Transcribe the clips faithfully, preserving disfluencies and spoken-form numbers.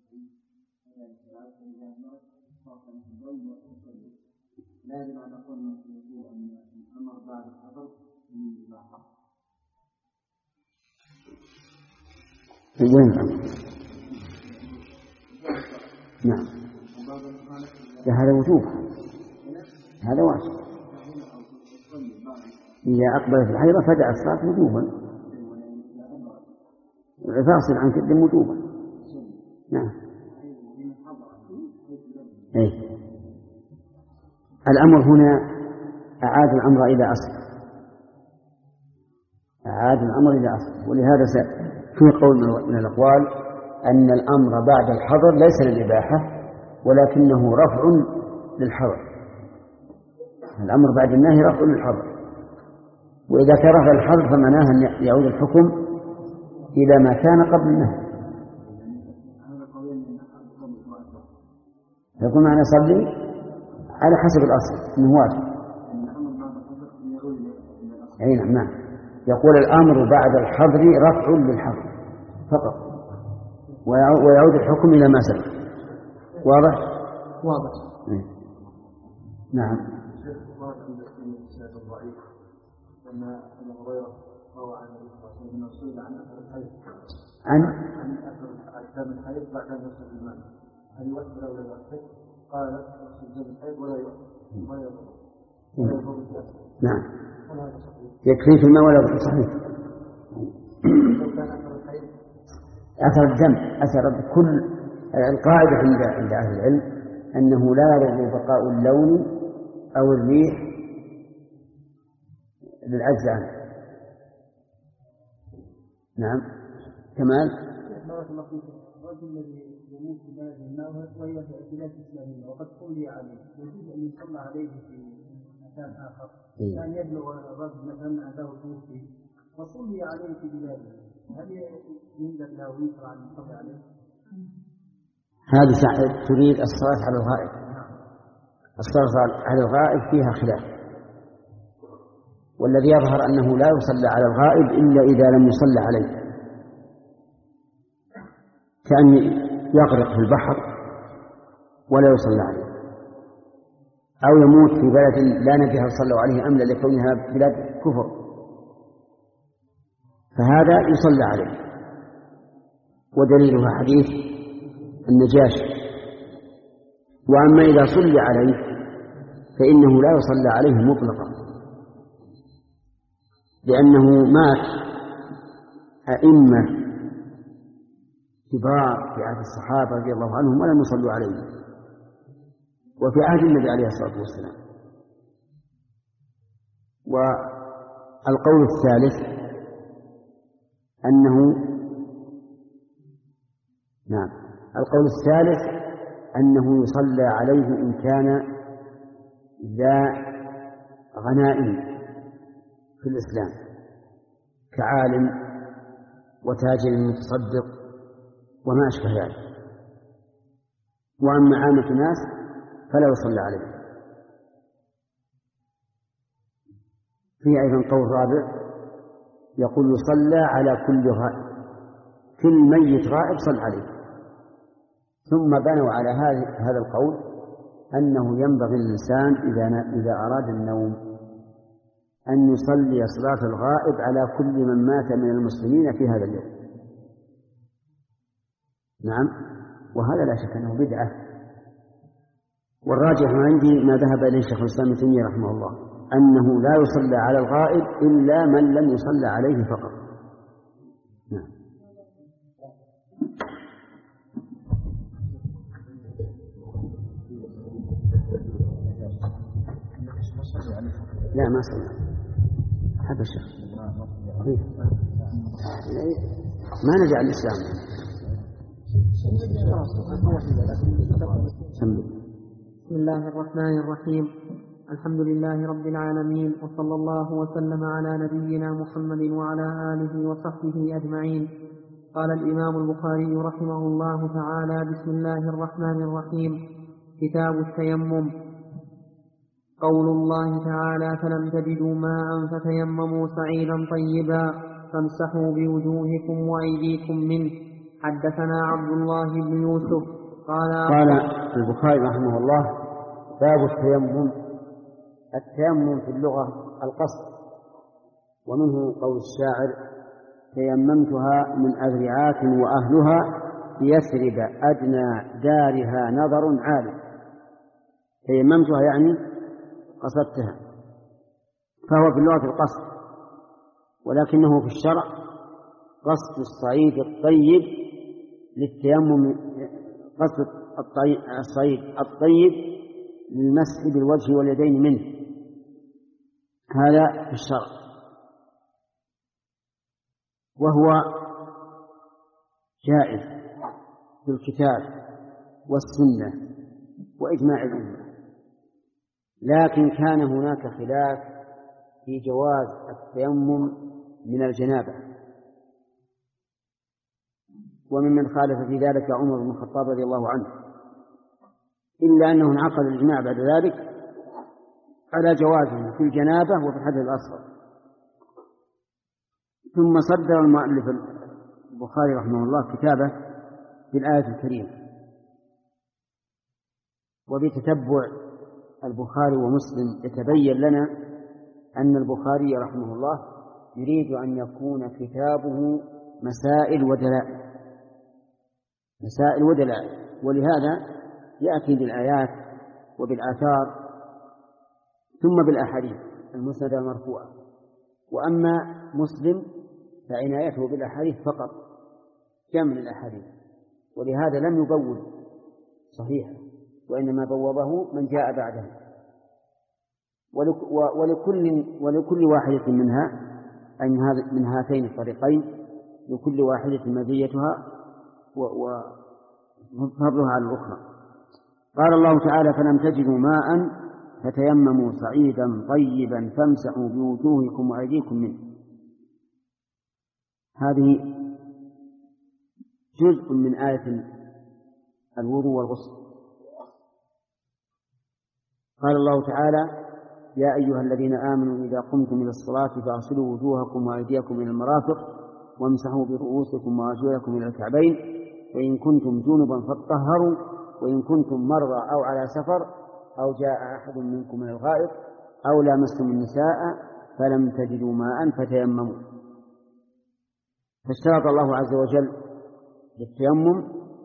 لازم أن نقول أن الأمر بعد الحظر من الإباحة. نعم. هذا وجوب، هذا واجب. إذا أقبلت الحيضة فدع الصلاة وجوبا، فاصل عن كل وجوبا. نعم. أي. الأمر هنا أعاد الأمر إلى أصل، أعاد الأمر إلى أصل. ولهذا في قول من الأقوال أن الأمر بعد الحظر ليس للإباحة ولكنه رفع للحظر. الأمر بعد النهي رفع للحظر، وإذا كان رفع الحظر فمعناه أن يعود الحكم إلى ما كان قبل النهي. يقول معنى صلي على حسب الأصل إنه واجب. أي نعم. يقول الأمر بعد الحظر رفع للحظر فقط، ويعود الحكم إلى ما سبق. واضح؟ واضح. نعم. عن عن أثر دم الحيض بعد أن يصل الماء، هل يؤثر أو لا يؤثر؟ قال يصل دم الحيض ولا يؤثر ولا يضر. نعم. يكفي في الماء ولا يضر. صحيح. لو كان أثر الحيض أثر الدم أثر كل القاعدة عند عند أهل العلم أنه لا يضر بقاء اللون أو الريح للعجز عنه. نعم. كمال. الرجل الذي يموت في بلد ما وهي في بلاد إسلامية وقد صلي عليه، يجوز أن يصلى عليه في مكان آخر، كان يبلغ الرجل مثلا عنده توفي وصلي عليه في بلاده، هل يندب له ويشرع أن يصلي عليه؟ هذه تريد الصلاة على الغائب. الصلاة على الغائب فيها خلاف، والذي يظهر أنه لا يصلى على الغائب إلا إذا لم يصلى عليه، كأن يغرق في البحر ولا يصلى عليه، أو يموت في بلد لا ندري هل صلوا عليه أم لا لكونها بلاد كفر، فهذا يصلى عليه. ودليلها حديث النجاشي. وأما إذا صلى عليه فإنه لا يصلى عليه مطلقا، لأنه مات أئمة كبار في عهد الصحابة رضي الله عنهم ولم يصلوا عليه، وفي عهد النبي عليه الصلاة والسلام. والقول الثالث أنه نعم القول الثالث أنه يصلى عليه إن كان ذا غنائم في الإسلام كعالم وتاجر متصدق وما أشبه ذلك. وأما عامة الناس فلا يصلى عليه. في أيضا قول رابع يقول يصلى على كل غائب، كل ميت غائب صلى عليه. ثم بنوا على هذا القول أنه ينبغي للإنسان إذا إذا أراد النوم أن يصلي صلاة الغائب على كل من مات من المسلمين في هذا اليوم. نعم. وهذا لا شك أنه بدعة، والراجح عندي ما ذهب إليه شيخ الإسلام ابن تيمية رحمه الله أنه لا يصلى على الغائب إلا من لم يصلى عليه فقط. نعم. لا ما صلى هذا الشيخ ما نجع الإسلام. بسم الله الرحمن الرحيم. الحمد لله رب العالمين، وصلى الله وسلم على نبينا محمد وعلى آله وصحبه أجمعين. قال الإمام البخاري رحمه الله تعالى: بسم الله الرحمن الرحيم. كتاب التيمم. قول الله تعالى: فلم تجدوا ماء فتيمموا صعيدا طيبا فامسحوا بوجوهكم وأيديكم منه. حدثنا عبد الله بن يوسف قال قال البخاري رحمه الله: باب التيمم. التيمم في اللغة القصد، ومنه قول الشاعر: تيممتها من أذرعات وأهلها يثرب أدنى دارها نظر عالي. تيممتها يعني قصدتها، فهو في اللغة القصد، ولكنه في الشرع قصد الصعيد الطيب للتيمم، قصد الصعيد الطيب للمسح بالوجه واليدين منه، هذا في الشرع، وهو جائز في الكتاب والسنة وإجماع الأمة. لكن كان هناك خلاف في جواز التيمم من الجنابة، وممن خالف في ذلك عمر بن الخطاب رضي الله عنه، إلا أنه انعقد الإجماع بعد ذلك على جوازه في الجنابة وفي الحدث الأصغر. ثم صدر المؤلف البخاري رحمه الله كتابه في الآية الكريمة. وبتتبع البخاري ومسلم يتبين لنا أن البخاري رحمه الله يريد أن يكون كتابه مسائل ودلائل، مسائل ودلائل، ولهذا يأتي بالآيات وبالآثار ثم بالأحاديث المسندة المرفوعة. وأما مسلم فعنايته بالأحاديث فقط، جمع الأحاديث، ولهذا لم يبوب صحيحا، وإنما بوبه من جاء بعده. ولكل ولكل واحدة منها أي من هاتين الطريقين لكل واحدة مزيتها وفضلها على الأخرى. قال الله تعالى: فلم تجدوا ماء فتيمموا صعيدا طيبا فامسحوا بوجوهكم وأيديكم منه. هذه جزء من آية الوضوء والغسل. قال الله تعالى: يا أيها الذين آمنوا إذا قمتم إلى الصلاة فاغسلوا وجوهكم وأيديكم إلى المرافق وامسحوا برؤوسكم وأرجلكم إلى الكعبين وإن كنتم جنبا فاطهروا وإن كنتم مرضى أو على سفر أو جاء أحد منكم من الغائط أو لامستم النساء فلم تجدوا ماء فتيمموا. فاشترط الله عز وجل للتيمم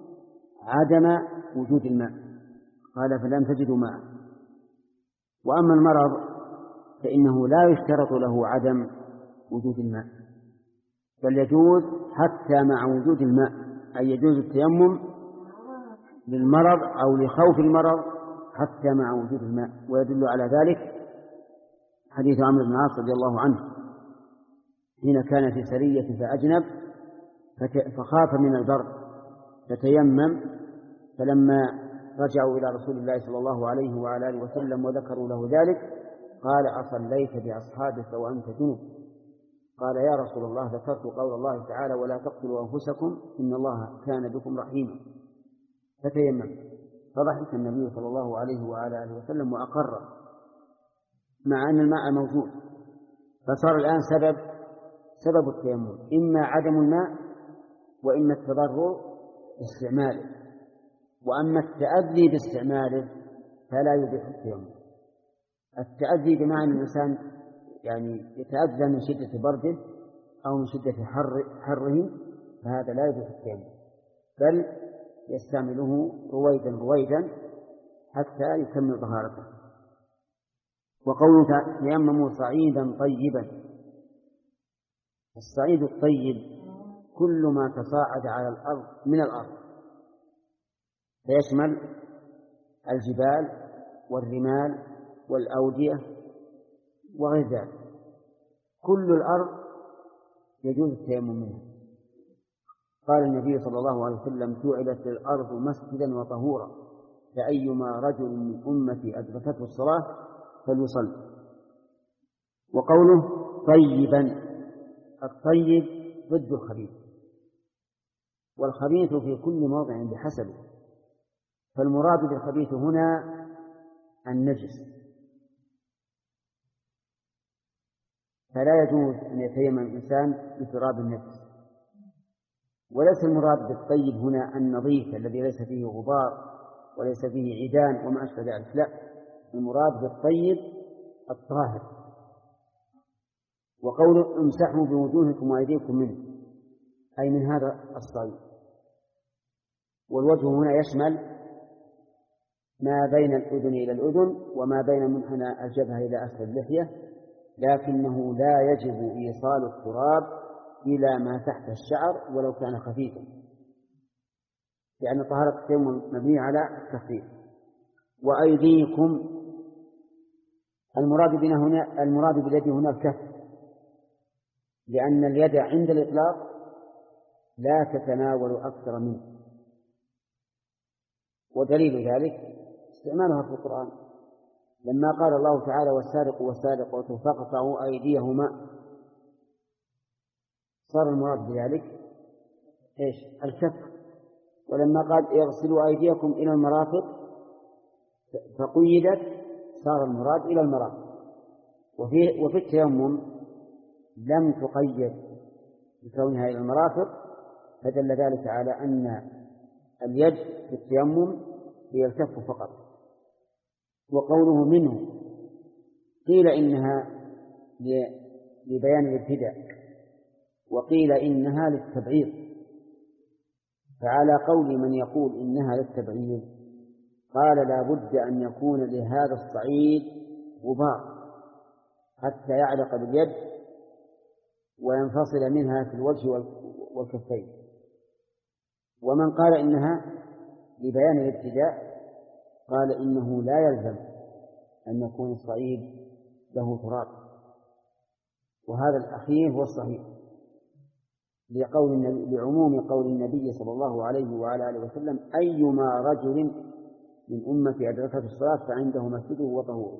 عدم وجود الماء، قال: فلم تجدوا ماء. وأما المرض فإنه لا يشترط له عدم وجود الماء، بل يجوز حتى مع وجود الماء، أي يجوز التيمم للمرض أو لخوف المرض حتى مع وجود الماء. ويدل على ذلك حديث عمرو بن العاص رضي الله عنه حين كان في سرية فأجنب فخاف من البرد فتيمم، فلما رجعوا إلى رسول الله صلى الله عليه وعلى آله وسلم وذكروا له ذلك قال: أصليت بأصحابك وأنت جنب؟ قال: يا رسول الله ذكرت قول الله تعالى: ولا تقتلوا أنفسكم إن الله كان بكم رحيما، فتيمم. فضحك النبي صلى الله عليه وعلى آله وسلم وأقر، مع أن الماء موجود. فصار الآن سبب سبب التيمم إما عدم الماء وإما التضرر باستعماله. وأما التأذي باستعماله فلا يبيح التيمم. التأذي بمعنى الإنسان يعني يتأذى من شدة برده أو من شدة حر حره فهذا لا يبيح التيمم، بل يستعمله رويدا رويدا حتى يكمل طهارته. وقوله تيمموا صعيدا طيبا، الصعيد الطيب كل ما تصاعد على الأرض من الأرض، فيشمل الجبال والرمال والأودية وغير ذلك. كل الأرض يجوز التيمم منها. قال النبي صلى الله عليه وسلم: جعلت الأرض مسجدا وطهورا فأيما رجل من أمتي أدركته الصلاة فليصلي. وقوله طيبا، الطيب ضد الخبيث، والخبيث في كل موضع بحسبه، فالمراد بالخبيث هنا النجس، فلا يجوز أن يتيمم الإنسان بتراب النجس. وليس المراد بالطيب هنا النظيف الذي ليس فيه غبار وليس فيه عيدان وما أشبه ذلك، لا، المراد بالطيب الطاهر. وقول امسحوا بوجوهكم وأيديكم منه أي من هذا الصعيد. والوجه هنا يشمل ما بين الأذن إلى الأذن وما بين منحنى الجبهة إلى أسفل اللحية، لكنه لا يجب إيصال التراب إلى ما تحت الشعر ولو كان خفيفا، لأن طهارة التيمم مبنية على التخفيف. وأيديكم المراد بنا هنا المراد باليد هنا الكف، لأن اليد عند الإطلاق لا تتناول أكثر منه، ودليل ذلك استعمالها في القرآن لما قال الله تعالى والسارق والسارقة فاقطعوا أيديهما، صار المراد بذلك إيش؟ الكف. ولما قال اغسلوا أيديكم إلى المرافق فقيدت صار المراد إلى المرافق. وفي, وفي التيمم لم تقيد بكونها إلى المرافق، فدل ذلك على أن اليد في التيمم هي الكف فقط. وقوله منه قيل إنها لبيان الابتداء وقيل إنها للتبعيض، فعلى قول من يقول إنها للتبعيض قال لا بد أن يكون لهذا الصعيد غبار حتى يعلق باليد وينفصل منها في الوجه والكفين. ومن قال إنها لبيان الابتداء قال إنه لا يلزم أن يكون الصعيد له تراب، وهذا الأخير هو الصحيح لقول النبي لعموم قول النبي صلى الله عليه وعلى آله وسلم أيما رجل من أمتي أدركته الصلاة فعنده مسجده وطهوره.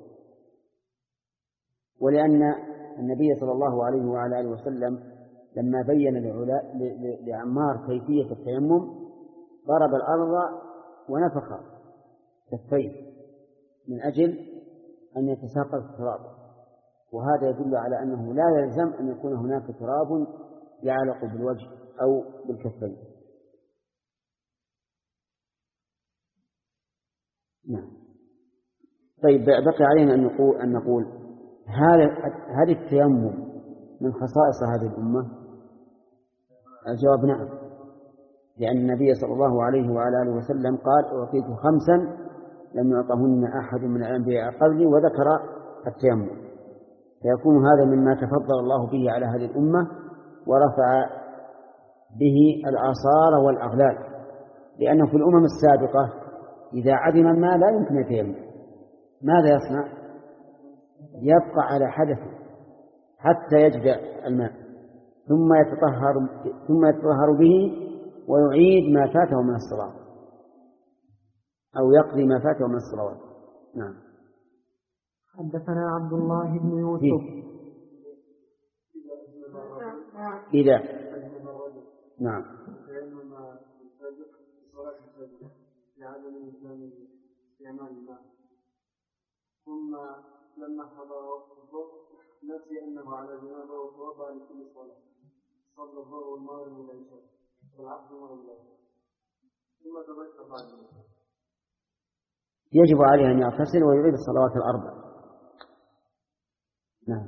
ولأن النبي صلى الله عليه وعلى آله وسلم لما بين لعمار كيفية التيمم ضرب الأرض ونفخ كفيه من أجل أن يتساقط التراب، وهذا يدل على أنه لا يلزم أن يكون هناك تراب يعلق بالوجه أو بالكفين. نعم. طيب بقي علينا أن نقول, أن نقول هل التيمم من خصائص هذه الأمة؟ الجواب نعم، لأن النبي صلى الله عليه وعلى آله وسلم قال أعطيت خمسا لم يعطهن أحد من الأنبياء قبلي، وذكر التيمم، فيكون هذا مما تفضل الله به على هذه الأمة ورفع به الآثار والأغلال، لأنه في الأمم السابقة إذا عدم الماء لا يمكن يتيمم، ماذا يصنع؟ يبقى على حدثه حتى يجد الماء ثم يتطهر ثم يتطهر به ويعيد ما فاته من الصلاة أو يقضي ما فاته من الصلوات. نعم. حدثنا عبد الله بن يوسف. إذا نعم ثم لما حضر الظهر نسي أنه على جنابه وتوضأ لكل صلاة، صلى الظهر والمغرب والعشاء والعصر والعشاء ثم تذكر بعد ذلك يجب عليه أن يغتسل ويعيد الصلوات الأربع. نعم.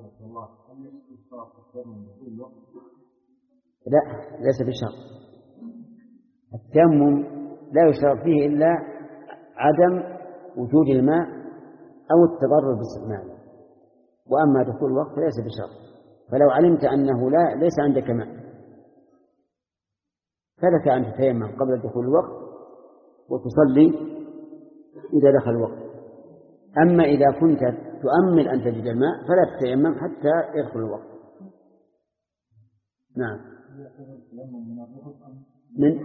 لا، ليس بشرط. التيمم لا يشترط فيه إلا عدم وجود الماء أو التضرر باستعماله، وأما دخول الوقت ليس بشرط. فلو علمت أنه لا ليس عندك ماء فلك أن تتيمم قبل دخول الوقت وتصلي إذا دخل الوقت. أما إذا كنت تؤمل أن تجد الماء فلا تتيمم حتى يدخل الوقت. نعم. من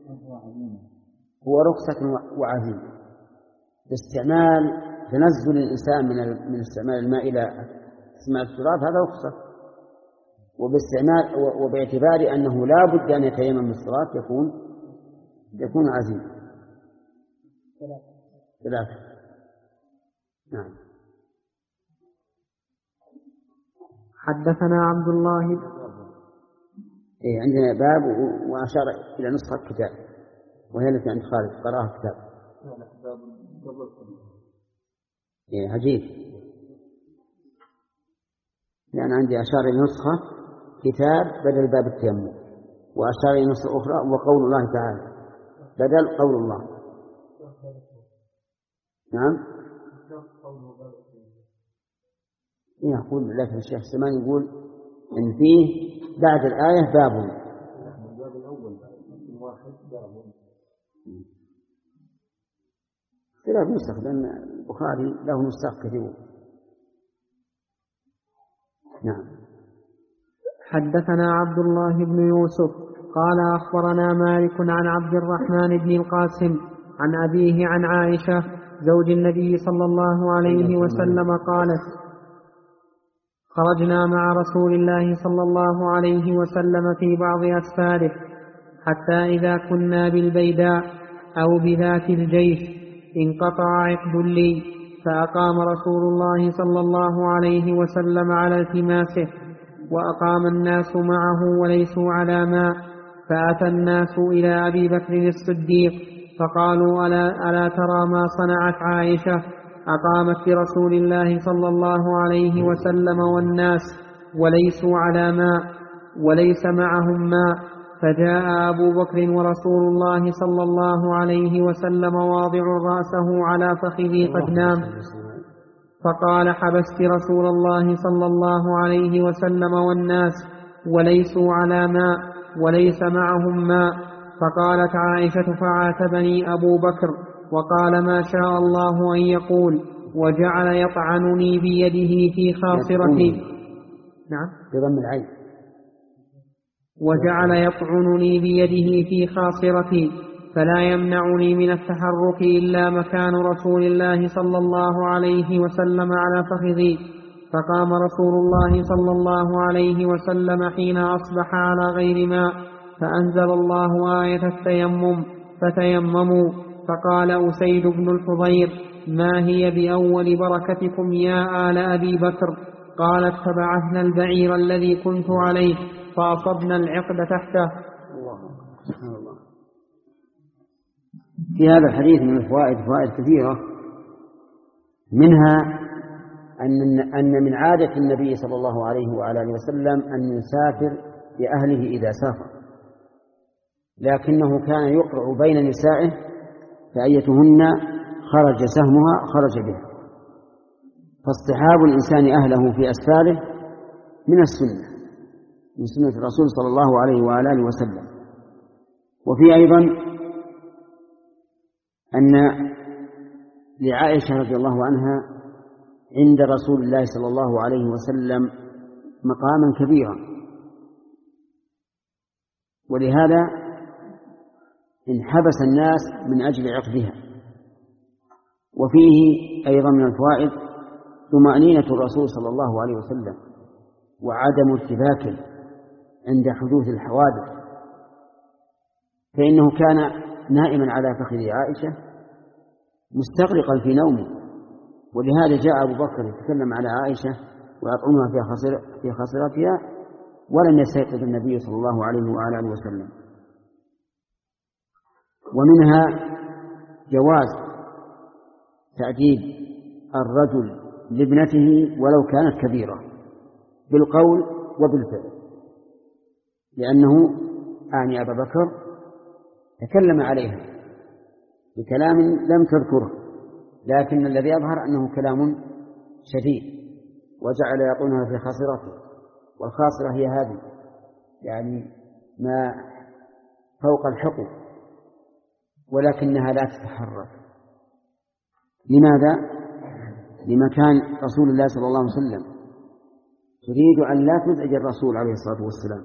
هو رخصة وعزيمة باستعمال تنزل الإنسان من من استعمال الماء إلى استعمال التراب، هذا رخصة، وباستعمال وباعتبار أنه لا بد أن يتيمم من الصلاة يكون يكون عزيمة. ثلاثة. نعم. حدثنا عبد الله إيه عندنا باب وأشار إلى نسخة كتاب وهي التي عند خالد قرأها كتاب. إيه عجيب، لأن عندي أشار إلى نسخة كتاب بدل باب التيمم، وأشار إلى نسخة أخرى وقول الله تعالى بدل قول الله. نعم يقول لكن الشيخ سمان يقول إن فيه بعد الآية باب. خلاف نسخ لأن البخاري له نسخ كثير. نعم. حدثنا عبد الله بن يوسف قال أخبرنا مالك عن عبد الرحمن بن القاسم عن أبيه عن عائشة زوج النبي صلى الله عليه وسلم قالت: خرجنا مع رسول الله صلى الله عليه وسلم في بعض أسفاره حتى إذا كنا بالبيداء أو بذات الجيش انقطع عقد لي، فأقام رسول الله صلى الله عليه وسلم على التماسه، وأقام الناس معه وليسوا على ماء، فأتى الناس إلى أبي بكر الصديق فقالوا: ألا, ألا ترى ما صنعت عائشة؟ أقامت برسول الله صلى الله عليه وسلم والناس وليسوا على ماء وليس معهم ماء. فجاء أبو بكر ورسول الله صلى الله عليه وسلم واضع رأسه على فخذي قد نام، فقال: حبست رسول الله صلى الله عليه وسلم والناس وليسوا على ماء وليس معهم ماء. فقالت عائشة: فعاتبني أبو بكر وقال: ما شاء الله أن يقول، وجعل يطعنني بيده في خاصرتي. نعم بضم العين. وجعل يطعنني بيده في خاصرتي فلا يمنعني من التحرك إلا مكان رسول الله صلى الله عليه وسلم على فخذي. فقام رسول الله صلى الله عليه وسلم حين أصبح على غير ماء، فأنزل الله آية التيمم فتيمموا. فقال أسيد بن الحضير: ما هي بأول بركتكم يا آل أبي بكر؟ قالت: فبعثنا البعير الذي كنت عليه فأصبنا العقد تحته. الله. في هذا الحديث من الفوائد فوائد كثيرة، منها أن أن من عادة النبي صلى الله عليه وعلى آله وسلم أن يسافر بأهله إذا سافر، لكنه كان يقرع بين نسائه فأيتهن خرج سهمها خرج به. فاصطحاب الإنسان أهله في أسفاره من السنة، من سنة الرسول صلى الله عليه وعلى آله وسلم. وفي أيضا أن لعائشة رضي الله عنها عند رسول الله صلى الله عليه وسلم مقاما كبيرا، ولهذا انحبس الناس من أجل عقدها. وفيه أيضا من الفوائد طمأنينة الرسول صلى الله عليه وسلم وعدم ارتباكه عند حدوث الحوادث، فإنه كان نائما على فخذ عائشة مستغرقا في نومه، ولهذا جاء أبو بكر يتكلم على عائشة ويطعنها في خاصر في خاصرتها ولم يستيقظ النبي صلى الله عليه وعلى آله وسلم. ومنها جواز تأديب الرجل لابنته ولو كانت كبيرة بالقول وبالفعل، لأنه أعني أبا بكر تكلم عليها بكلام لم تذكره، لكن الذي يظهر أنه كلام شديد، وجعل يطعنها في خاصرته، والخاصرة هي هذه يعني ما فوق الحقوق، ولكنها لا تتحرك. لماذا؟ لمكان رسول الله صلى الله عليه وسلم، تريد أن لا تزعج الرسول عليه الصلاة والسلام.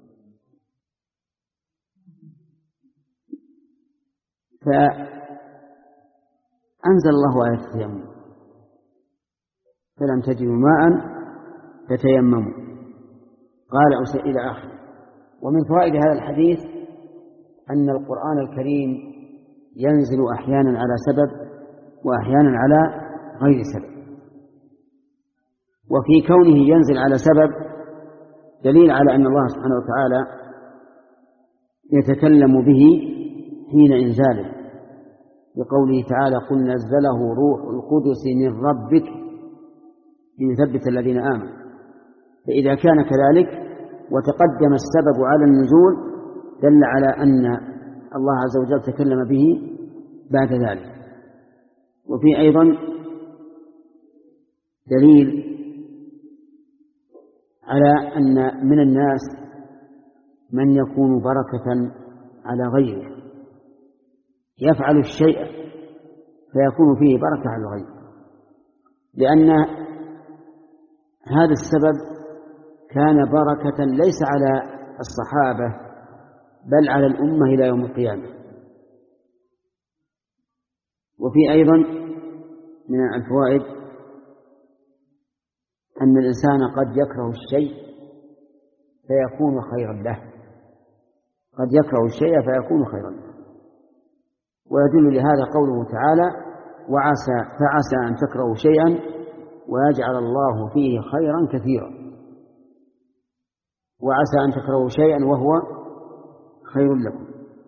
فأنزل الله آية التيمم: فلم تجدوا ماء فتيمموا. قال أسئل إلى آخر. ومن فوائد هذا الحديث أن القرآن الكريم ينزل أحيانا على سبب وأحيانا على غير سبب، وفي كونه ينزل على سبب دليل على أن الله سبحانه وتعالى يتكلم به حين إنزاله، بقوله تعالى: قل نزله روح القدس من ربك ليثبت الذين آمنوا. فإذا كان كذلك وتقدم السبب على النزول دل على أن الله عز وجل تكلم به بعد ذلك. وفي أيضا دليل على أن من الناس من يكون بركة على غيره، يفعل الشيء فيكون فيه بركة على الغير، لأن هذا السبب كان بركة ليس على الصحابة بل على الأمة إلى يوم القيامة. وفي أيضا من الفوائد أن الإنسان قد يكره الشيء فيكون خيرا له، قد يكره الشيء فيكون خيرا له. ويدل لهذا قوله تعالى: وعسى فعسى أن تكرهوا شيئا ويجعل الله فيه خيرا كثيرا. وعسى أن تكرهوا شيئا وهو خير لكم.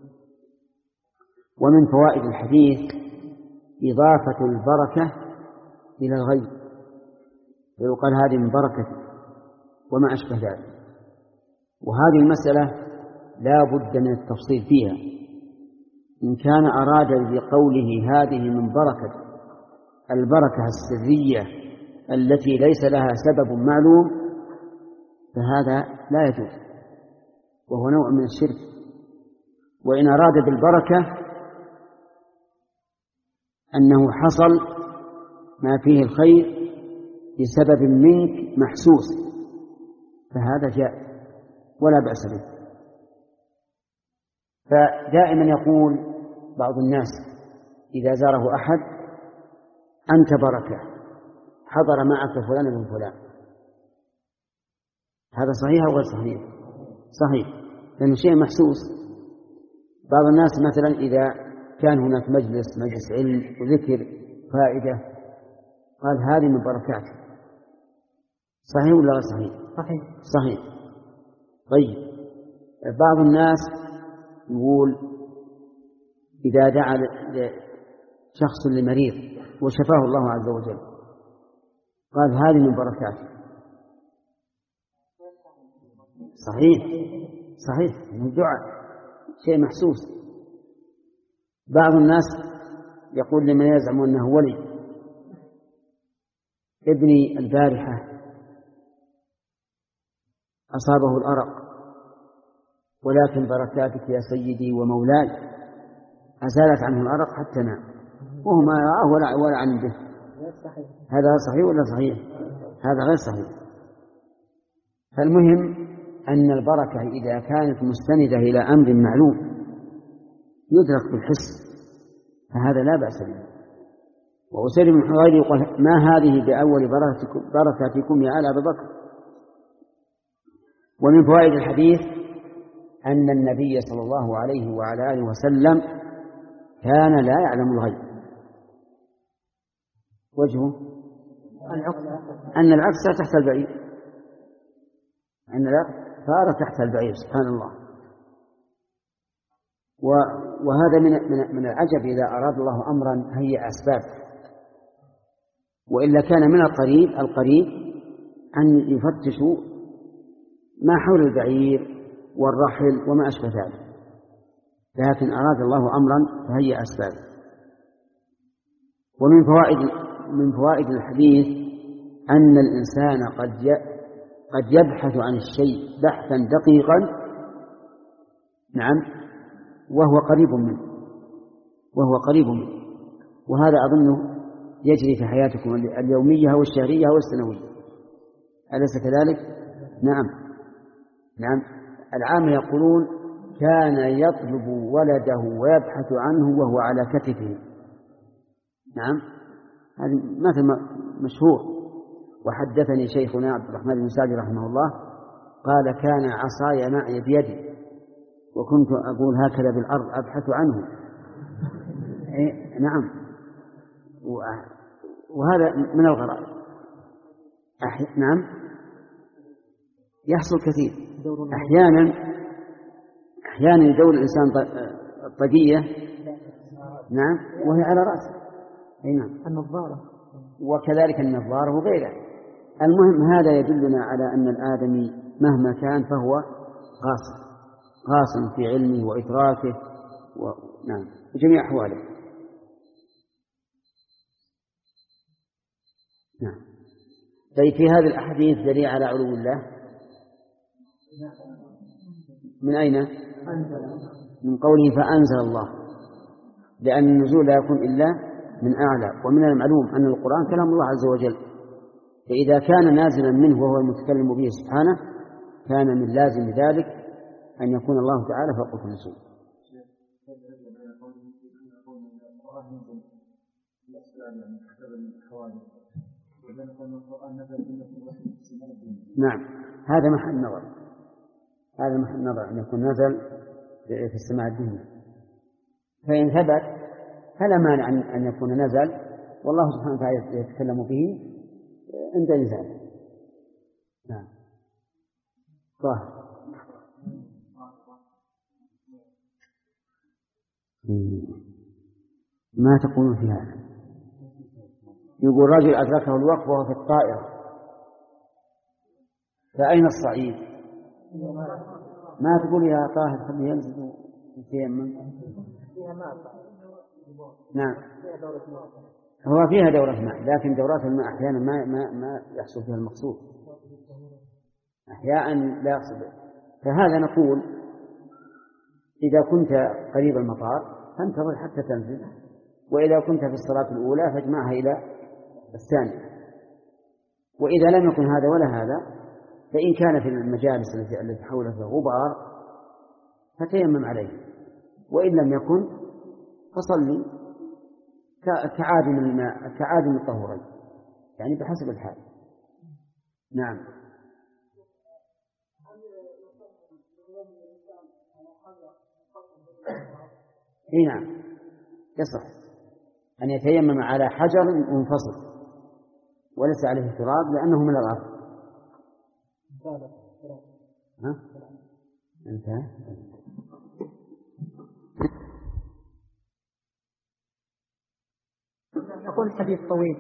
ومن فوائد الحديث إضافة البركة إلى الغير، فيقال هذه من بركة وما أشبه ذلك. وهذه المسألة لا بد من التفصيل فيها. إن كان أراد بقوله هذه من بركة البركة السرية التي ليس لها سبب معلوم فهذا لا يجوز، وهو نوع من الشرك. وإن أراد بالبركة أنه حصل ما فيه الخير بسبب منك محسوس فهذا جائز ولا بأس به. فدائما يقول بعض الناس إذا زاره أحد: أنت بركة، حضر معك فلان بن فلان. هذا صحيح أو غير صحيح؟ صحيح، لأنه شيء محسوس. بعض الناس مثلا إذا كان هناك مجلس مجلس علم وذكر فائدة قال هذه من بركاته. صحيح ولا غير صحيح؟ صحيح. صحيح. طيب، بعض الناس يقول إذا دعا شخص لمريض وشفاه الله عز وجل قال هذه من بركاته. صحيح صحيح، الدعاء شيء محسوس. بعض الناس يقول لمن يزعم أنه ولي: ابني البارحة أصابه الأرق ولكن بركاتك يا سيدي ومولاي أزالت عنه الأرق حتى نام، وهو ما يراه ولا, ولا عن به. هذا صحيح ولا صحيح؟ هذا غير صحيح. فالمهم أن البركة إذا كانت مستندة إلى أمر معلوم يدرك بالحس فهذا لا بأس به. وأسير بن حضير يقول: ما هذه بأول بركتكم, بركاتكم يا آل أبي بكر. ومن فوائد الحديث أن النبي صلى الله عليه وعلى آله وسلم كان لا يعلم الغيب. وجهه أن العكس تحت البعير، أن العكس صار تحت البعير، سبحان الله. وهذا من من العجب إذا أراد الله أمرا هيئ أسباب، وإلا كان من القريب القريب أن يفتشوا ما حول البعير والرحل وما أشبه ذلك، لكن أراد الله أمرا فهيئ أسباب. ومن فوائد من فوائد الحديث أن الإنسان قد قد يبحث عن الشيء بحثا دقيقا، نعم، وهو قريب منه وهو قريب منه وهذا أظنه يجري في حياتكم اليومية والشهرية والسنوية، أليس كذلك؟ نعم نعم. العامة يقولون: كان يطلب ولده ويبحث عنه وهو على كتفه. نعم، هذا مثل مشهور. وحدثني شيخنا عبد الرحمن بن سعدي رحمه الله قال: كان عصاي معي بيدي وكنت أقول هكذا بالأرض أبحث عنه. إيه نعم. وهذا من الغرائب. أح... نعم، يحصل كثير. أحيانا أحيانا يدور الإنسان طاقية نعم وهي على رأسه أي نعم النظارة وكذلك النظارة وغيره. المهم هذا يدلنا على أن الآدمي مهما كان فهو قاصر قاصر في علمه وإدراكه و... نعم في جميع أحواله. نعم. طيب في هذه الأحاديث دليل على علو الله من أين؟ من قوله فأنزل الله، لأن النزول لا يكون إلا من أعلى. ومن المعلوم أن القرآن كلام الله عز وجل، فإذا كان نازلا منه وهو المتكلم به سبحانه كان من لازم ذلك أن يكون الله تعالى فوق كل شيء. نعم هذا محل نظر، هذا محل نظر أن يكون نزل في السماء الدنيا، فإن ثبت فلا مانع أن يكون نزل والله سبحانه وتعالى يتكلم به عند إنزاله. نعم طاهر. ما تقولون في هذا؟ يقول رجل أدركه الوقت وهو في الطائرة فأين الصعيد؟ ما تقول يا طاهر خليه ينزل يتيمم. نعم هو فيها دورة ماء، لكن دورات الماء أحيانا ما ما ما يحصل فيها المقصود، أحيانا لا يحصل. فهذا نقول إذا كنت قريب المطار فانتظر حتى تنزل، وإذا كنت في الصلاة الأولى فاجمعها إلى الثانية. وإذا لم يكن هذا ولا هذا فإن كان في المجالس التي حولها غبار فتيمم عليه، وإن لم يكن فصلي كعادم الماء كعادم الطهورين، يعني بحسب الحال. نعم اي نعم يصح أن يتيمم على حجر منفصل وليس عليه تراب لأنه من الأرض. ها؟ انتهى. يقول حديث طويل.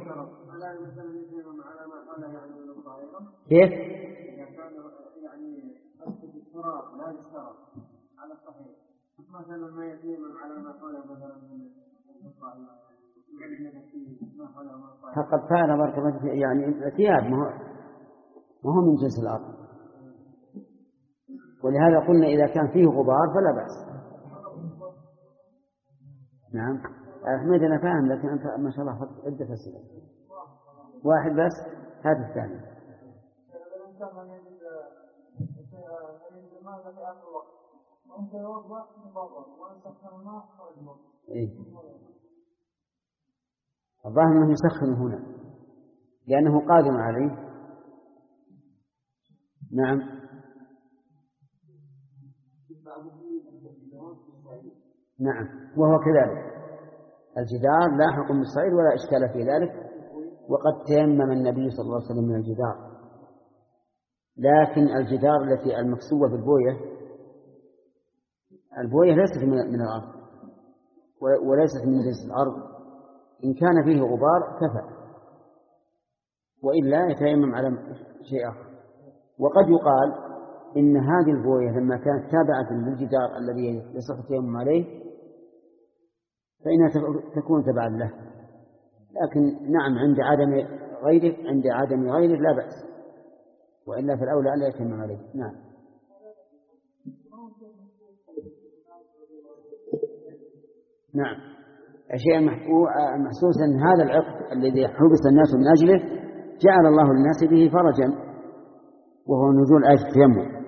كيف؟ يعني التراب لا يشترط على الصحيح، مثلا ما يتيمم على ما قال مثلا من الطائرة فقد فعل مركبة يعني ثياب ما هو من جنس الأرض، ولهذا قلنا إذا كان فيه غبار فلا بأس. نعم أحمد أنا فاهم، لكن أنت ما شاء الله عدة أسئلة. واحد بس هذا الثاني. إيه؟ الظاهر أنه يسخن هنا لأنه قادم عليه. نعم نعم وهو كذلك الجدار لاحق بالصعيد ولا إشكال في ذلك، وقد تيمم النبي صلى الله عليه وسلم من الجدار. لكن الجدار التي المكسوة بالبوية، البوية ليست من الأرض وليست من جنس الأرض، إن كان فيه غبار كفى، وإلا يتيمم على شيء آخر. وقد يقال إن هذه البوية لما كانت تابعة للجدار الذي يصح التيمم عليه فإنها تكون تبعا له، لكن نعم عند عدم غيره عند عدم غيره لا بأس، وإلا فالأولى ألا يتيمم عليه. نعم نعم الشيء المحسوس أن هذا العقد الذي حبس الناس من أجله جعل الله للناس به فرجا، وهو نزول آية التيمم.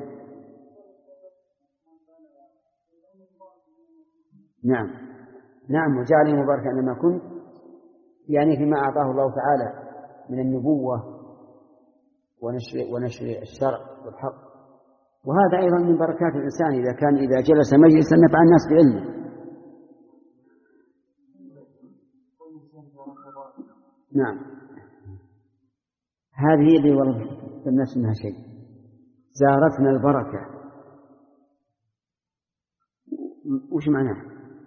نعم نعم وجعله مباركا أنما كنت، يعني فيما أعطاه الله تعالى من النبوة ونشر, ونشر الشرع والحق. وهذا أيضا من بركات الإنسان إذا كان إذا جلس مجلسا نفع الناس بعلمه. نعم هذه اللي والله الناس منها شيء، زارتنا البركة وش معناه؟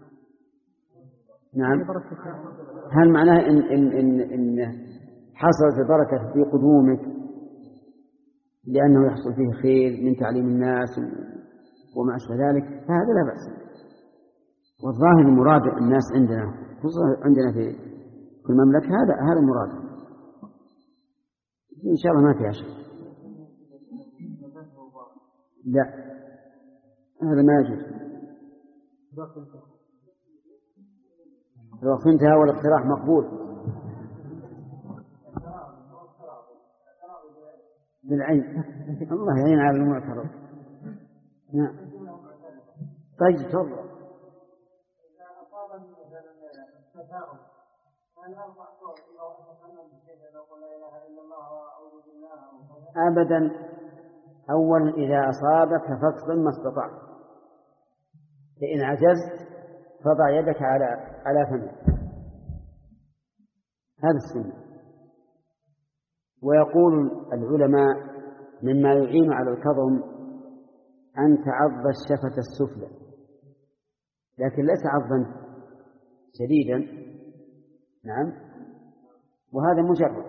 نعم، هل معناه إن, إن, إن, إن حصلت البركة في قدومك لأنه يحصل فيه خير من تعليم الناس وما أشبه ذلك، فهذا لا بأس. والظاهر المراد الناس عندنا خصوصا عندنا في في المملكة هذا هذا المراد، إن شاء الله ما فيها شيء. لا هذا ما يجوز. الوقت انتهى والاقتراح مقبول بالعين. الله يعين على المعترض. نعم طيب تفضل. أبدا، أولا إذا أصابك فاقصد ما استطعت، فإن عجزت فضع يدك على على فمك، هذا السنة. ويقول العلماء مما يعين على الكظم أن تعض الشفة السفلى، لكن ليس عضا شديدا. نعم، وهذا مجرد.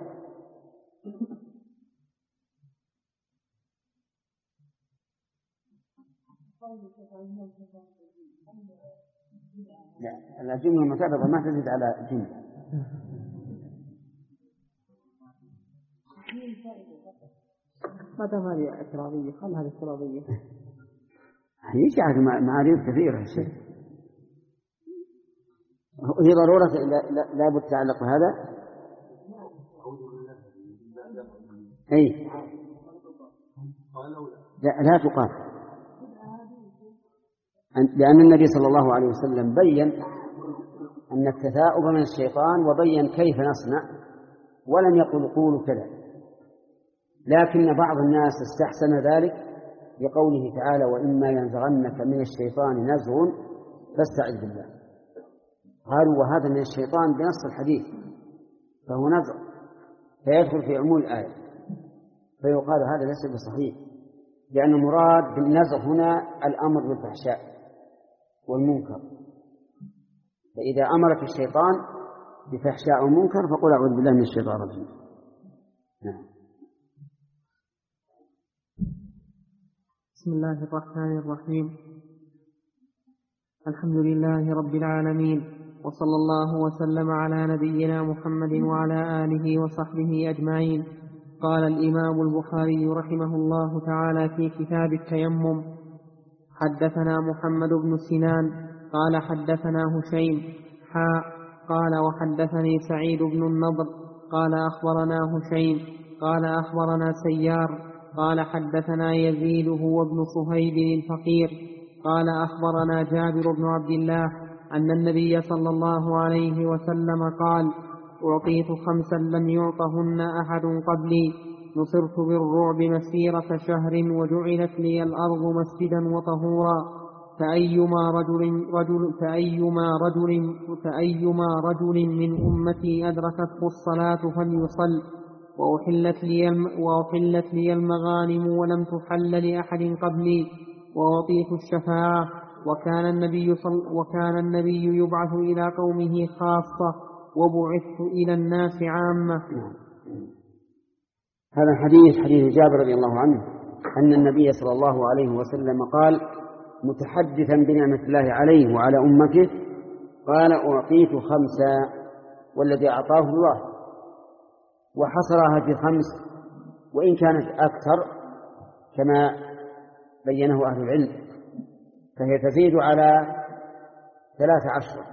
لا الجملة المعترضة ما تزيد على جملة. هذا هذه اعتراضية، خل هذه اعتراضية. يجعل معاريض كثيرة الشيء، هي ضرورة لا بد تعلق بهذا. أي لا, لا تقال، لأن النبي صلى الله عليه وسلم بين أن التثاؤب من الشيطان وبين كيف نصنع، ولم يقل قولوا كذا. لكن بعض الناس استحسن ذلك بقوله تعالى: وإما ينزغنك من الشيطان نزغ فاستعذ بالله. قالوا وهذا من الشيطان بنص الحديث، فهو نزغ فيدخل في عموم الآية، فيقال هذا ليس بصحيح، لأن المراد بالنزغ هنا الأمر بالفحشاء والمنكر. فإذا أمرك الشيطان بفحشاء ومنكر فقل أعوذ بالله من الشيطان الرجيم. نعم. بسم الله الرحمن الرحيم. الحمد لله رب العالمين، وصلى الله وسلم على نبينا محمد وعلى آله وصحبه أجمعين. قال الإمام البخاري رحمه الله تعالى في كتاب التيمم: حدثنا محمد بن سنان قال حدثنا هشيم حاء قال وحدثني سعيد بن النضر قال أخبرنا هشيم قال أخبرنا سيار قال حدثنا يزيد هو ابن صهيب الفقير قال أخبرنا جابر بن عبد الله أن النبي صلى الله عليه وسلم قال: أعطيت خمسا لم يعطهن أحد قبلي، نصرت بالرعب مسيرة شهر وجعلت لي الأرض مسجدا وطهورا، فأيما رجل, رجل, فأيما رجل, فأيما رجل من أمتي أدركته الصلاة فليصل، وأحلت لي, وأحلت لي المغانم ولم تحل لأحد قبلي، وأعطيت الشفاعة، وكان النبي, وكان النبي يبعث إلى قومه خاصة وبعثت إلى الناس عامة. هذا الحديث حديث جابر رضي الله عنه أن النبي صلى الله عليه وسلم قال متحدثا بنعمة الله عليه وعلى أمته: قال: أعطيت خمسا، والذي أعطاه الله، وحصرها في خمس، وإن كانت أكثر كما بينه أهل العلم فهي تزيد على ثلاث عشر،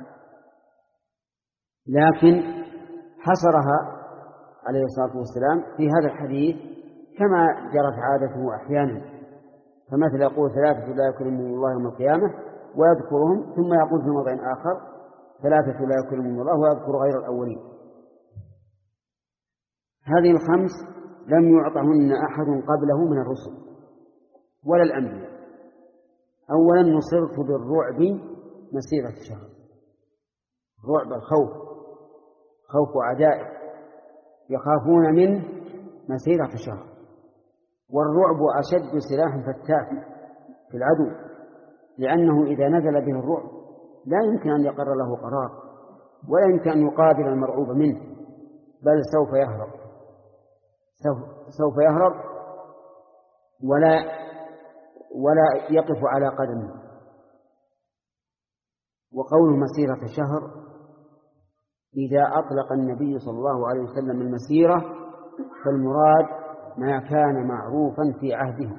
لكن حصرها عليه الصلاة والسلام في هذا الحديث كما جرت عادته أحيانا، فمثل يقول: ثلاثة لا يكلمهم الله يوم القيامة، ويذكرهم، ثم يقول في موضع آخر: ثلاثة لا يكلمهم الله، ويذكر غير الأولين. هذه الخمس لم يعطهن أحد قبله من الرسل ولا الأنبياء. أولا: نصرت بالرعب مسيرة شهر. رعب الخوف، خوف أعدائه يخافون منه مسيرة شهر، والرعب أشد سلاح فتاك في العدو، لأنه إذا نزل به الرعب لا يمكن أن يقر له قرار ولا يمكن أن يقابل المرعوب منه، بل سوف يهرب سوف, سوف يهرب ولا ولا يقف على قدمه. وقوله مسيرة شهر، إذا أطلق النبي صلى الله عليه وسلم المسيرة فالمراد ما كان معروفا في عهده،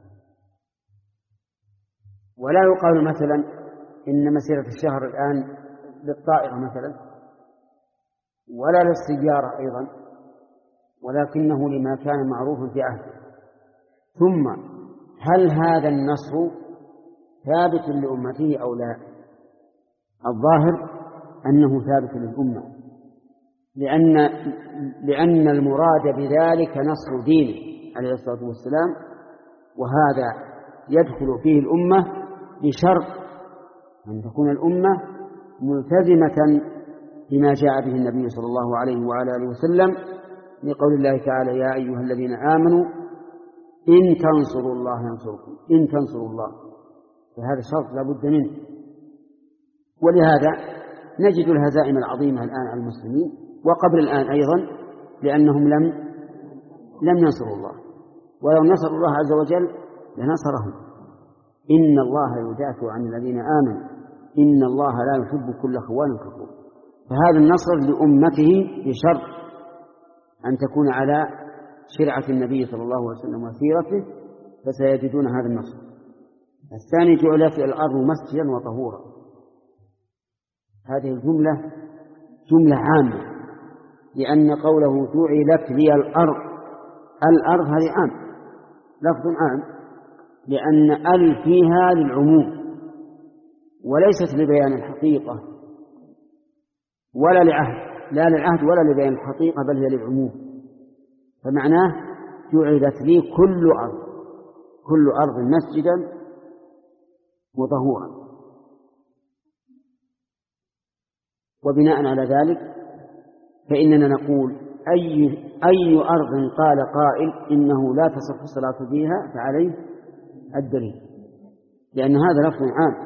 ولا يقال مثلا إن مسيرة الشهر الآن للطائرة مثلا ولا للسيارة أيضا، ولكنه لما كان معروفا في عهده. ثم هل هذا النصر ثابت لأمته أو لا؟ الظاهر أنه ثابت للأمة، لأن لأن المراد بذلك نصر دينه عليه الصلاة والسلام، وهذا يدخل فيه الأمة بشرط أن تكون الأمة ملتزمة بما جاء به النبي صلى الله عليه وعلى آله وسلم، لقول الله تعالى: يا أيها الذين آمنوا إن تنصروا الله ينصركم إن تنصروا الله. فهذا شرط لا بد منه. ولهذا نجد الهزائم العظيمة الآن على المسلمين وقبل الآن أيضا، لأنهم لم لم ينصروا الله، ولو نصر الله عز وجل لنصرهم. إن الله يدافع عن الذين آمنوا إن الله لا يحب كل خوان كفور. فهذا النصر لأمته بشرط أن تكون على شرعة النبي صلى الله عليه وسلم وسيرته، فسيجدون هذا النصر. الثاني: جعلت الأرض مسجدا وطهورا. هذه الجملة جملة عامة، لأن قوله جعلت لي الأرض، الأرض هذه عام، لفظ عام، لأن ال فيها للعموم وليست لبيان الحقيقة ولا لعهد، لا للعهد ولا لبيان الحقيقة، بل هي للعموم. فمعناه جعلت لي كل أرض كل أرض مسجدا وطهورا. وبناء على ذلك فإننا نقول أي أي أرض قال قائل إنه لا تصح الصلاة فيها فعليه الدليل، لأن هذا لفظ عام.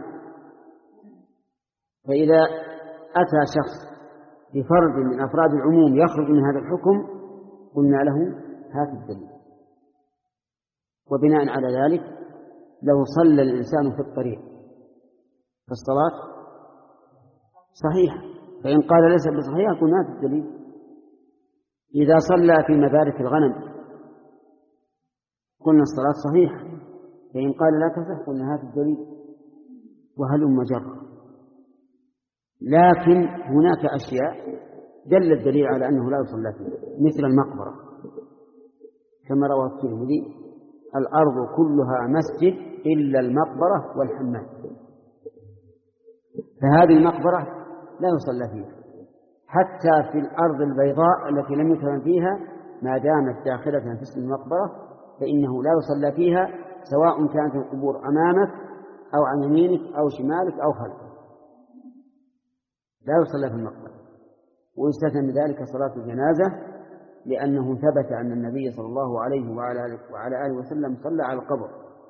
فإذا أتى شخص بفرد من أفراد العموم يخرج من هذا الحكم قلنا له هات الدليل. وبناء على ذلك لو صلى الإنسان في الطريق فالصلاة صحيحة، فإن قال ليس بصحيحة قلنا هات الدليل. إذا صلى في مبارك الغنم قلنا الصلاة صحيحة، فإن قال لا تصح قلنا هات الدليل، وهلم جرا. لكن هناك أشياء دل الدليل على أنه لا يصلى فيها، مثل المقبرة، كما روى الترمذي: الأرض كلها مسجد إلا المقبرة والحمام. فهذه المقبرة لا يصلى فيها، حتى في الأرض البيضاء التي لم يكن فيها ما دامت داخلة في اسم المقبرة فإنه لا يصلى فيها، سواء كانت القبور أمامك أو عن يمينك أو شمالك أو خلفك، لا يصلى في المقبرة. ويستثنى من ذلك صلاة الجنازة، لأنه ثبت أن النبي صلى الله عليه وعلى آله وسلم صلى على القبر.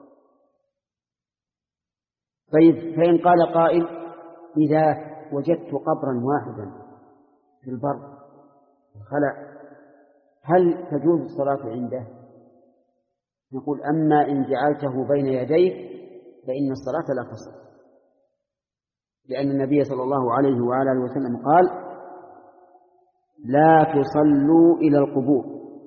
طيب، فإن قال قائل: إذا وجدت قبرا واحدا في البر الخلع هل تجوز الصلاة عنده؟ نقول: أما إن جعلته بين يديك فإن الصلاة لا تصح، لأن النبي صلى الله عليه وعلى آله وسلم قال: لا تصلوا إلى القبور.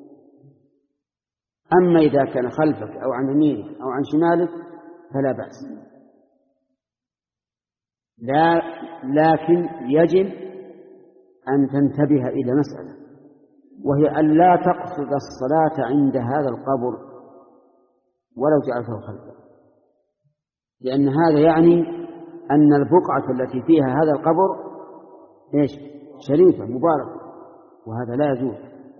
أما إذا كان خلفك أو عن يمينك أو عن شمالك فلا بأس. لا لكن يجب أن تنتبه إلى مسألة، وهي أن لا تقصد الصلاة عند هذا القبر ولو جعلته خلفك، لأن هذا يعني أن البقعة التي فيها هذا القبر إيش؟ شريفة مباركة، وهذا لا يجوز.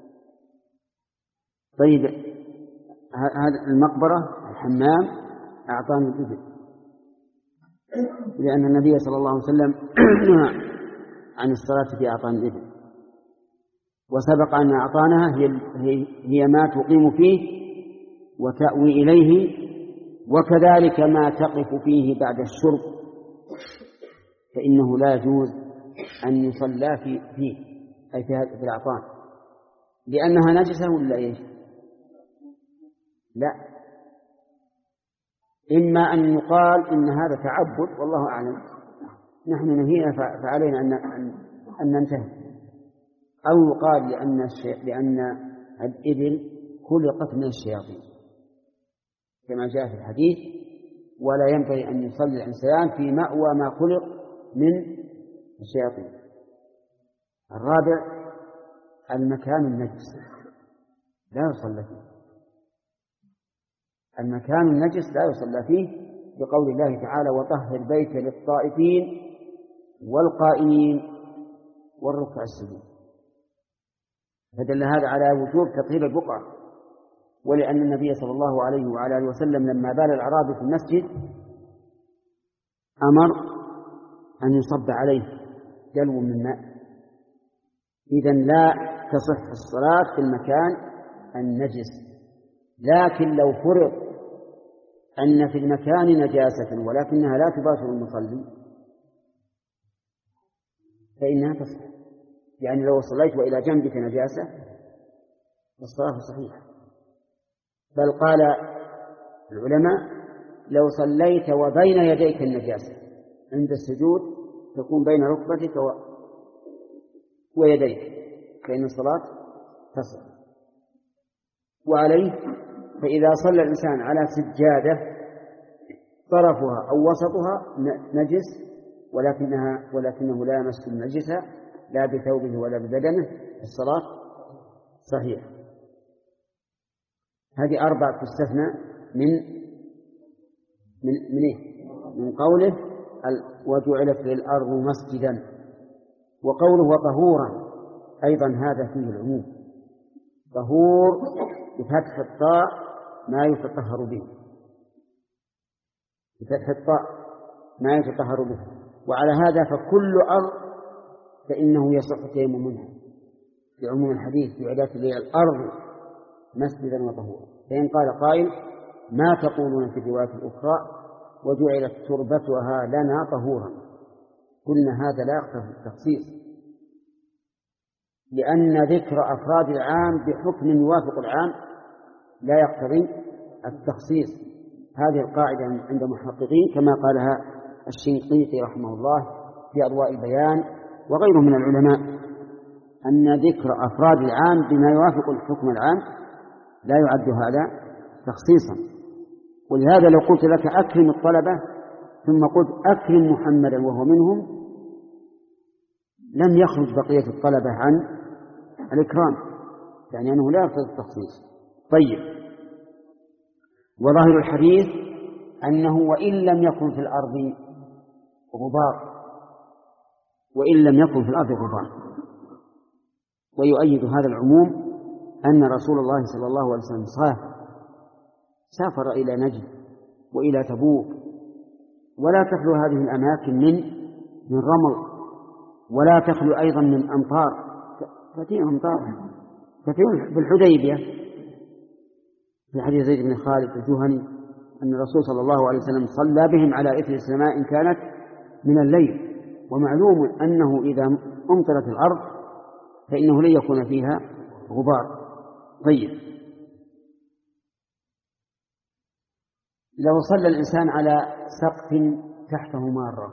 طيب، هذا المقبرة الحمام أعطاني الإبل، لأن النبي صلى الله عليه وسلم نهى عن الصلاة في أعطان الإبل، وسبق أن أعطانها هي, هي ما تقيم فيه وتأوي إليه وكذلك ما تقف فيه بعد الشرب فإنه لا يجوز أن يصلى فيه أي في الأعطان، لأنها نجسة ولا إيش؟ لا، إما أن يقال إن هذا تعبد والله أعلم، نحن نهينا فعلينا أن أن ننتهي، أو يقال لأن لأن الإبل خلقت من الشياطين كما جاء في الحديث، ولا ينبغي أن يصلي الإنسان في مأوى ما خلق من الشياطين. الرابع المكان النجس لا يصلى فيه، المكان النجس لا يصلى فيه بقول الله تعالى وطهر البيت للطائفين والقائمين والركع السجود، فدل هذا على وجوب تطهير البقعة، ولأن النبي صلى الله عليه وعلى آله وسلم لما بال الأعرابي في المسجد أمر أن يصب عليه دلو من ماء. إذن لا تصح الصلاة في المكان النجس، لكن لو فرض أن في المكان نجاسة ولكنها لا تباشر المصلي فإنها تصح، يعني لو صليت وإلى جنبك نجاسة فالصلاة صحيحة. بل قال العلماء لو صليت وبين يديك النجاسة عند السجود تكون بين ركبتك و... ويديك فإن الصلاة تصح. وعليه فإذا صلى الإنسان على سجادة طرفها أو وسطها نجس ولكنها ولكنه لا يمس النجسة لا بثوبه ولا ببدنه الصلاة صحيحة. هذه أربعة تستثنى من من من إيه؟ من قوله وجعلت للأرض مسجدا، وقوله وطهورا أيضا هذا فيه العموم، طهور بفتح الطاء ما يتطهر به، بفتح الطاء ما يتطهر به، وعلى هذا فكل أرض فإنه يصح التيمم منها بعموم الحديث جعلت للأرض مسجدا وطهورا. فإن قال قائل ما تقولون في الرواية الأخرى وجعلت تربتها لنا طهورا، قلنا هذا لا يقتضي التخصيص، لأن ذكر أفراد العام بحكم يوافق العام لا يقتضي التخصيص. هذه القاعدة عند المحققين كما قالها الشنقيطي رحمه الله في أضواء البيان وغيره من العلماء، أن ذكر أفراد العام بما يوافق الحكم العام لا يعد هذا تخصيصا. ولهذا لو قلت لك أكرم الطلبة ثم قلت أكرم محمدا وهو منهم لم يخرج بقية الطلبة عن الإكرام، يعني أنه لا يقتضي التخصيص. طيب، وظاهر الحديث أنه وإن لم يكن في الأرض غبار، وإن لم يكن في الأرض غبار. ويؤيد هذا العموم أن رسول الله صلى الله عليه وسلم سافر سافر إلى نجد وإلى تبوك، ولا تخلو هذه الأماكن من من رمل، ولا تخلو أيضا من أمطار، كثير أمطار كثير. في الحديبية في حديث زيد بن خالد الجهني أن الرسول صلى الله عليه وسلم صلى بهم على إثر السماء إن كانت من الليل، ومعلوم أنه إذا أمطرت الأرض فإنه لن يكون فيها غبار. طيب، لو صلى الإنسان على سقف تحته مارة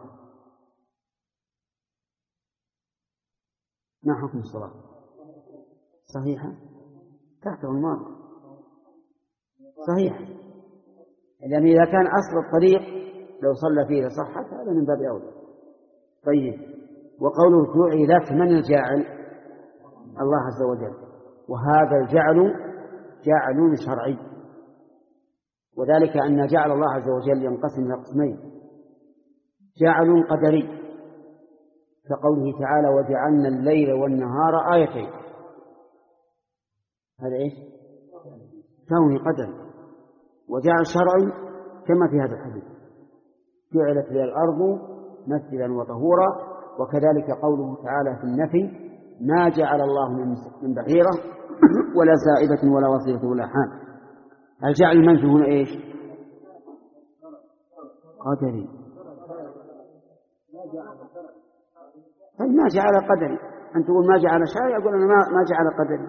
ما حكم الصلاة؟ صحيحة، تحته المارة صحيح، لأن إذا كان أصل الطريق لو صلى فيه لصحت هذا من باب أولى. طيب، وقوله جعلت من الجاعل؟ الله عز وجل، وهذا الجعل جعل شرعي، وذلك أن جعل الله عز وجل ينقسم إلى قسمين: جعل قدري كقوله تعالى وجعلنا الليل والنهار آيتين، هذا إيش؟ كونه قدري. وجعل شرعي كما في هذا الحديث جعلت لي الأرض مسجدا وطهورا، وكذلك قوله تعالى في النفي ما جعل الله من بحيرة ولا سائبة ولا وصيلة ولا حام. الجعل المنفي هنا إيش؟ قدري طيب ما جعل قدري، أنت تقول ما جعل شرعي، أقول أنا ما ما جعل قدري.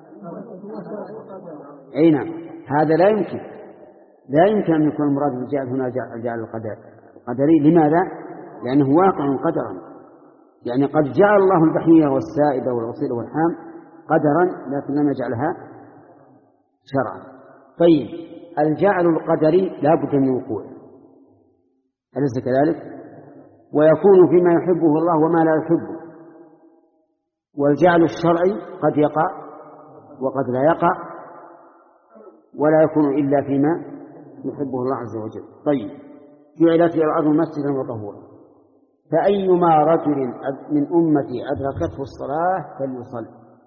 أي نعم، هذا لا يمكن، لا يمكن أن يكون المراد بالجعل هنا جعل القدر قدري. لماذا؟ لأنه واقع قدرا، يعني قد جعل الله البحية والسائبة والعصير والحام قدرا لكن لم يجعلها شرعا. طيب الجعل القدري لا بد من وقوعه، أليس كذلك؟ ويكون فيما يحبه الله وما لا يحبه. والجعل الشرعي قد يقع وقد لا يقع، ولا يكون إلا فيما يحبه الله عز وجل. طيب جعلت الأرض مسجدا وطهورا، فأيما رجل من أمتي أدركته الصلاة فليصل.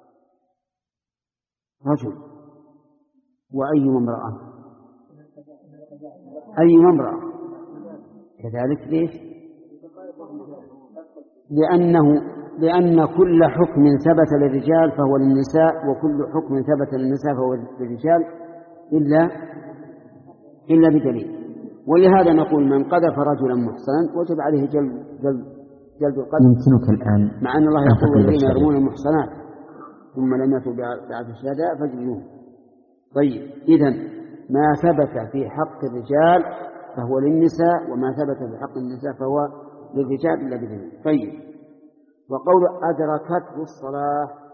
رجل وأي امرأة، أي امرأة كذلك. ليش؟ لأنه لأن كل حكم ثبت للرجال فهو للنساء، وكل حكم ثبت للنساء فهو للرجال إلا إلا بدليل. ولهذا نقول من قذف رجلا محصنا وجب عليه جلد جلد جلد القذف. يمكنك الآن مع أن الله يقول الذين يرمون المحصنات ثم لم يأتوا بعد الشهداء فاجلدوهم. طيب إذن ما ثبت في حق الرجال فهو للنساء، وما ثبت في حق النساء فهو للرجال إلا بدليل. طيب وقول أدركته الصلاة